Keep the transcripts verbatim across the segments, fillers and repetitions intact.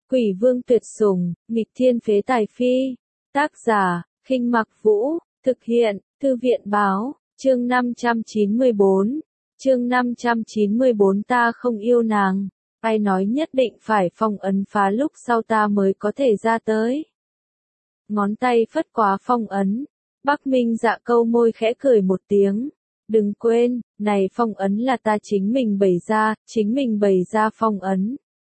Quỷ vương tuyệt sủng, nghịch thiên phế tài phi. Tác giả, Khinh Mặc Vũ, thực hiện, Thư viện báo, chương năm trăm chín mươi bốn. Chương năm trăm chín mươi bốn ta không yêu nàng. Ai nói nhất định phải phong ấn phá lúc sau ta mới có thể ra tới. Ngón tay phất quá phong ấn. Bắc Minh Dạ câu môi khẽ cười một tiếng. Đừng quên, này phong ấn là ta chính mình bày ra, chính mình bày ra phong ấn.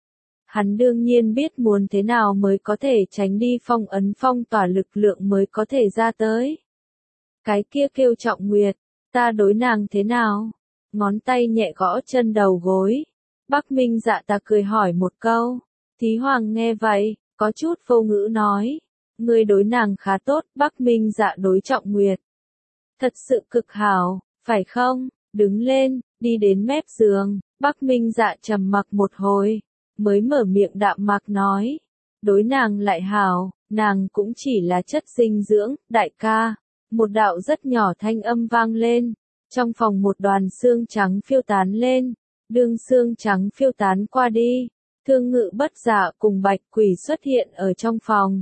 Hắn đương nhiên biết muốn thế nào mới có thể tránh đi phong ấn phong tỏa lực lượng mới có thể ra tới. Cái kia kêu Trọng Nguyệt, ta đối nàng thế nào? Ngón tay nhẹ gõ chân đầu gối. Bắc Minh Dạ ta cười hỏi một câu. Thí Hoàng nghe vậy, có chút vô ngữ nói. Người đối nàng khá tốt, Bắc Minh Dạ đối Trọng Nguyệt. Thật sự cực hảo, phải không? Đứng lên, đi đến mép giường, Bắc Minh Dạ trầm mặc một hồi, mới mở miệng đạm mạc nói. Đối nàng lại hảo, nàng cũng chỉ là chất dinh dưỡng, đại ca. Một đạo rất nhỏ thanh âm vang lên, trong phòng một đoàn xương trắng phiêu tán lên, đương xương trắng phiêu tán qua đi, Thương Ngự Bất Dạ cùng Bạch Quỷ xuất hiện ở trong phòng.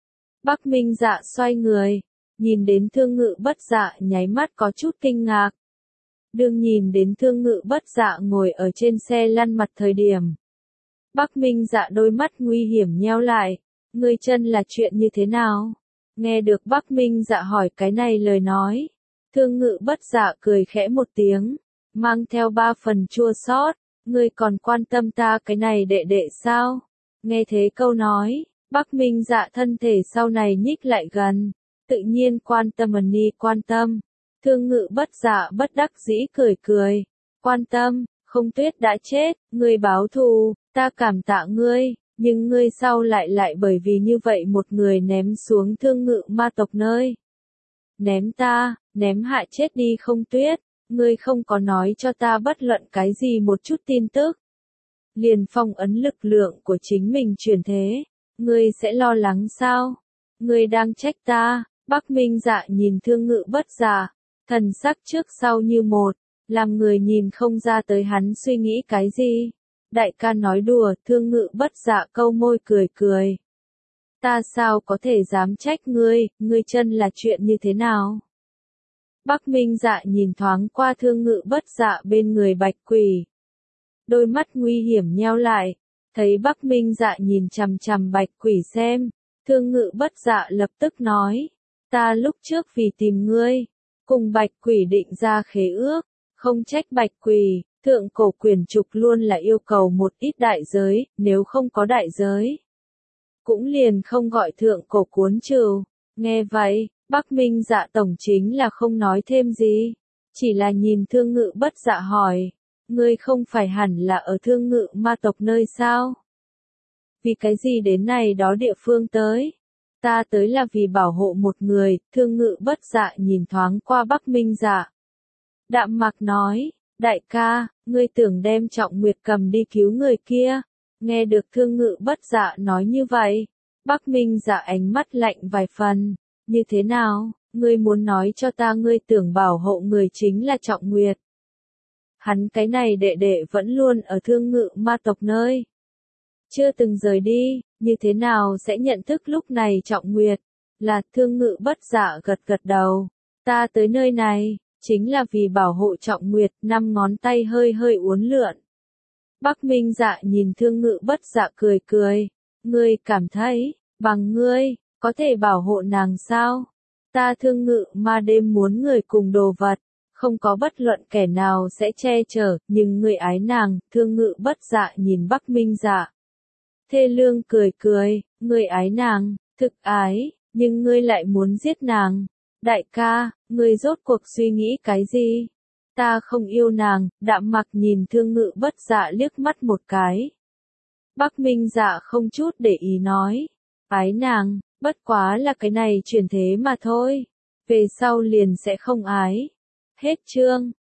Bắc Minh Dạ xoay người, nhìn đến Thương Ngự Bất Dạ nháy mắt có chút kinh ngạc. Đương nhìn đến Thương Ngự Bất Dạ ngồi ở trên xe lăn mặt thời điểm. Bắc Minh Dạ đôi mắt nguy hiểm nheo lại, ngươi chân là chuyện như thế nào? Nghe được Bắc Minh Dạ hỏi cái này lời nói, Thương Ngự Bất Dạ cười khẽ một tiếng, mang theo ba phần chua xót, ngươi còn quan tâm ta cái này đệ đệ sao? Nghe thế câu nói, Bắc Minh Dạ thân thể sau này nhích lại gần, tự nhiên quan tâm ẩn ni quan tâm. Thương Ngự Bất Dạ bất đắc dĩ cười cười, quan tâm, không tuyết đã chết, ngươi báo thù, ta cảm tạ ngươi. Nhưng ngươi sau lại lại bởi vì như vậy một người ném xuống Thương Ngự ma tộc nơi. Ném ta, ném hại chết đi không tuyết, ngươi không có nói cho ta bất luận cái gì một chút tin tức. Liền phong ấn lực lượng của chính mình truyền thế, ngươi sẽ lo lắng sao? Ngươi đang trách ta, Bắc Minh Dạ nhìn Thương Ngự Bất Dạ, thần sắc trước sau như một, làm người nhìn không ra tới hắn suy nghĩ cái gì. Đại ca nói đùa, Thương Ngự Bất Dạ câu môi cười cười. Ta sao có thể dám trách ngươi, ngươi chân là chuyện như thế nào? Bắc Minh Dạ nhìn thoáng qua Thương Ngự Bất Dạ bên người Bạch Quỷ. Đôi mắt nguy hiểm nheo lại, thấy Bắc Minh Dạ nhìn chằm chằm Bạch Quỷ xem, Thương Ngự Bất Dạ lập tức nói, ta lúc trước vì tìm ngươi, cùng Bạch Quỷ định ra khế ước, không trách Bạch Quỷ. Thượng cổ quyền trục luôn là yêu cầu một ít đại giới, nếu không có đại giới, cũng liền không gọi thượng cổ cuốn trừ. Nghe vậy, Bắc Minh Dạ tổng chính là không nói thêm gì, chỉ là nhìn Thương Ngự Bất Dạ hỏi, ngươi không phải hẳn là ở Thương Ngự ma tộc nơi sao? Vì cái gì đến này đó địa phương tới? Ta tới là vì bảo hộ một người. Thương Ngự Bất Dạ nhìn thoáng qua Bắc Minh Dạ, đạm mạc nói. Đại ca, ngươi tưởng đem Trọng Nguyệt cầm đi cứu người kia. Nghe được Thương Ngự Bất Dạ nói như vậy, Bắc Minh Dạ ánh mắt lạnh vài phần. Như thế nào, ngươi muốn nói cho ta ngươi tưởng bảo hộ người chính là Trọng Nguyệt. Hắn cái này đệ đệ vẫn luôn ở Thương Ngự ma tộc nơi. Chưa từng rời đi, như thế nào sẽ nhận thức lúc này Trọng Nguyệt? Là Thương Ngự Bất Dạ gật gật đầu. Ta tới nơi này chính là vì bảo hộ Trọng Nguyệt, năm ngón tay hơi hơi uốn lượn. Bắc Minh Dạ nhìn Thương Ngự Bất Dạ cười cười, ngươi cảm thấy, bằng ngươi, có thể bảo hộ nàng sao? Ta Thương Ngự ma đêm muốn người cùng đồ vật, không có bất luận kẻ nào sẽ che chở, nhưng ngươi ái nàng. Thương Ngự Bất Dạ nhìn Bắc Minh Dạ. Thê lương cười cười, ngươi ái nàng, thực ái, nhưng ngươi lại muốn giết nàng. Đại ca, ngươi rốt cuộc suy nghĩ cái gì? Ta không yêu nàng. Đạm Mặc nhìn Thương Ngự Bất Dạ liếc mắt một cái. Bắc Minh Dạ không chút để ý nói, ái nàng, bất quá là cái này truyền thế mà thôi, về sau liền sẽ không ái. Hết chương.